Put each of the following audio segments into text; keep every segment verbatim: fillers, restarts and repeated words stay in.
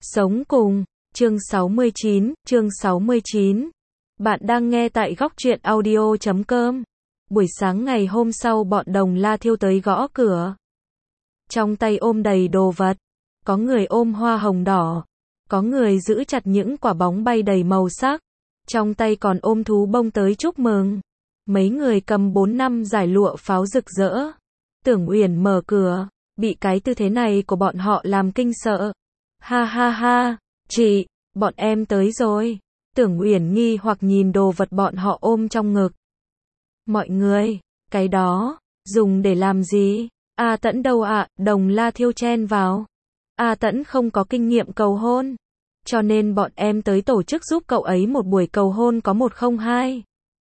Sống cùng, chương sáu mươi chín, chương sáu mươi chín. Bạn đang nghe tại góc truyện audio chấm com. Buổi sáng ngày hôm sau bọn Đồng La Thiêu tới gõ cửa. Trong tay ôm đầy đồ vật. Có người ôm hoa hồng đỏ. Có người giữ chặt những quả bóng bay đầy màu sắc. Trong tay còn ôm thú bông tới chúc mừng. Mấy người cầm bốn năm giải lụa pháo rực rỡ. Tưởng Uyển mở cửa, bị cái tư thế này của bọn họ làm kinh sợ. Ha ha ha, chị, bọn em tới rồi. Tưởng Uyển nghi hoặc nhìn đồ vật bọn họ ôm trong ngực. Mọi người, cái đó, dùng để làm gì? A Tẫn đâu ạ? Đồng La Thiêu chen vào. A Tẫn không có kinh nghiệm cầu hôn. Cho nên bọn em tới tổ chức giúp cậu ấy một buổi cầu hôn có một không hai.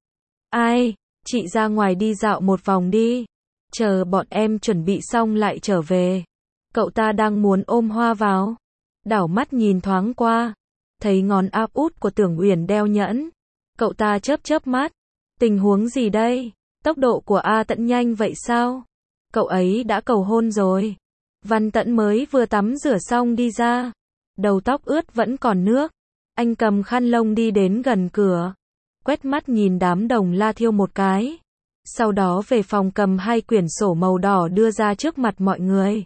Ai, chị ra ngoài đi dạo một vòng đi. Chờ bọn em chuẩn bị xong lại trở về. Cậu ta đang muốn ôm hoa vào. Đảo mắt nhìn thoáng qua. Thấy ngón áp út của Tưởng Uyển đeo nhẫn. Cậu ta chớp chớp mắt. Tình huống gì đây? Tốc độ của A Tẫn nhanh vậy sao? Cậu ấy đã cầu hôn rồi. Văn Tẫn mới vừa tắm rửa xong đi ra. Đầu tóc ướt vẫn còn nước. Anh cầm khăn lông đi đến gần cửa. Quét mắt nhìn đám Đồng La Thiêu một cái. Sau đó về phòng cầm hai quyển sổ màu đỏ đưa ra trước mặt mọi người.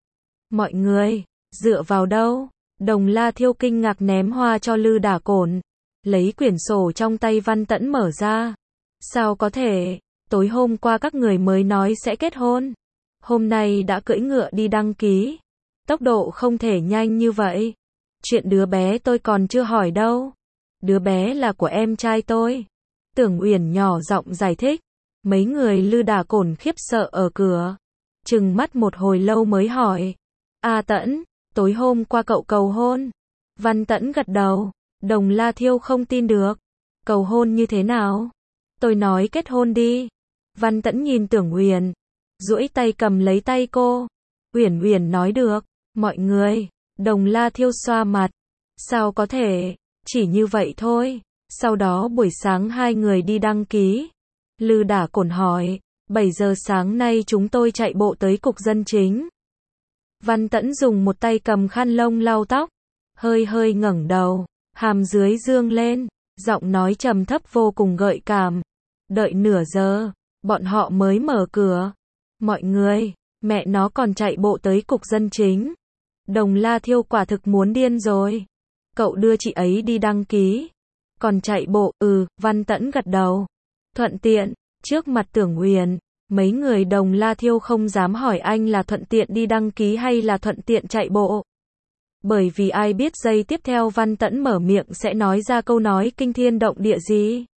Mọi người, dựa vào đâu? Đồng La Thiêu kinh ngạc ném hoa cho Lư Đả Cổn. Lấy quyển sổ trong tay Văn Tẫn mở ra. Sao có thể? Tối hôm qua các người mới nói sẽ kết hôn. Hôm nay đã cưỡi ngựa đi đăng ký. Tốc độ không thể nhanh như vậy. Chuyện đứa bé tôi còn chưa hỏi đâu. Đứa bé là của em trai tôi. Tưởng Uyển nhỏ giọng giải thích. Mấy người Lư Đả Cổn khiếp sợ ở cửa. Trừng mắt một hồi lâu mới hỏi. A Tẫn, tối hôm qua cậu cầu hôn. Văn Tẫn gật đầu. Đồng La Thiêu không tin được. Cầu hôn như thế nào? Tôi nói kết hôn đi. Văn Tẫn nhìn Tưởng Uyển. Duỗi tay cầm lấy tay cô. Uyển Uyển nói được. Mọi người. Đồng La Thiêu xoa mặt. Sao có thể? Chỉ như vậy thôi. Sau đó buổi sáng hai người đi đăng ký. Lư Đả Cổn hỏi. bảy giờ sáng nay chúng tôi chạy bộ tới cục dân chính. Văn Tẫn dùng một tay cầm khăn lông lau tóc. Hơi hơi ngẩng đầu. Hàm dưới dương lên. Giọng nói trầm thấp vô cùng gợi cảm. Đợi nửa giờ. Bọn họ mới mở cửa. Mọi người. Mẹ nó còn chạy bộ tới cục dân chính. Đồng La Thiêu quả thực muốn điên rồi. Cậu đưa chị ấy đi đăng ký. Còn chạy bộ, ừ, Văn Tẫn gật đầu. Thuận tiện, trước mặt Tưởng Uyển, mấy người Đồng La Thiêu không dám hỏi anh là thuận tiện đi đăng ký hay là thuận tiện chạy bộ. Bởi vì ai biết giây tiếp theo Văn Tẫn mở miệng sẽ nói ra câu nói kinh thiên động địa gì.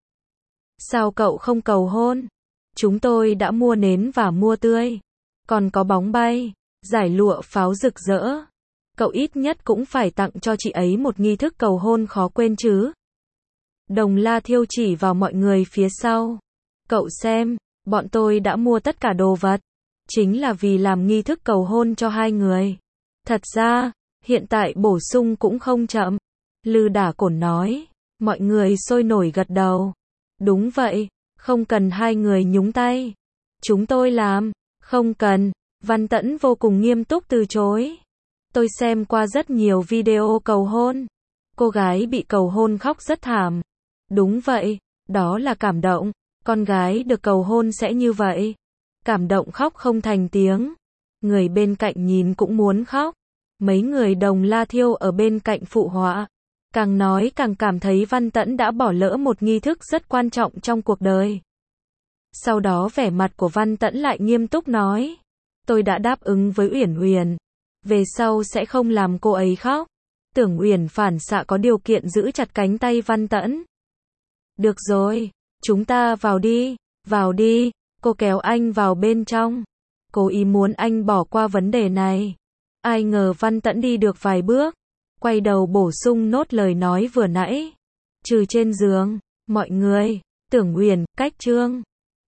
Sao cậu không cầu hôn? Chúng tôi đã mua nến và mua tươi. Còn có bóng bay, giải lụa pháo rực rỡ. Cậu ít nhất cũng phải tặng cho chị ấy một nghi thức cầu hôn khó quên chứ. Đồng La Thiêu chỉ vào mọi người phía sau. Cậu xem, bọn tôi đã mua tất cả đồ vật. Chính là vì làm nghi thức cầu hôn cho hai người. Thật ra, hiện tại bổ sung cũng không chậm. Lư Đả Cổn nói. Mọi người sôi nổi gật đầu. Đúng vậy, không cần hai người nhúng tay. Chúng tôi làm. Không cần. Văn Tẫn vô cùng nghiêm túc từ chối. Tôi xem qua rất nhiều video cầu hôn. Cô gái bị cầu hôn khóc rất thảm. Đúng vậy, đó là cảm động. Con gái được cầu hôn sẽ như vậy. Cảm động khóc không thành tiếng. Người bên cạnh nhìn cũng muốn khóc. Mấy người Đồng La Thiêu ở bên cạnh phụ họa. Càng nói càng cảm thấy Văn Tẫn đã bỏ lỡ một nghi thức rất quan trọng trong cuộc đời. Sau đó vẻ mặt của Văn Tẫn lại nghiêm túc nói. Tôi đã đáp ứng với Uyển Uyển. Về sau sẽ không làm cô ấy khóc. Tưởng Uyển phản xạ có điều kiện giữ chặt cánh tay Văn Tẫn. Được rồi, chúng ta vào đi, vào đi. Cô kéo anh vào bên trong. Cố ý muốn anh bỏ qua vấn đề này. Ai ngờ Văn Tẫn đi được vài bước. Quay đầu bổ sung nốt lời nói vừa nãy. Trừ trên giường, mọi người, Tưởng Uyển, cách trương.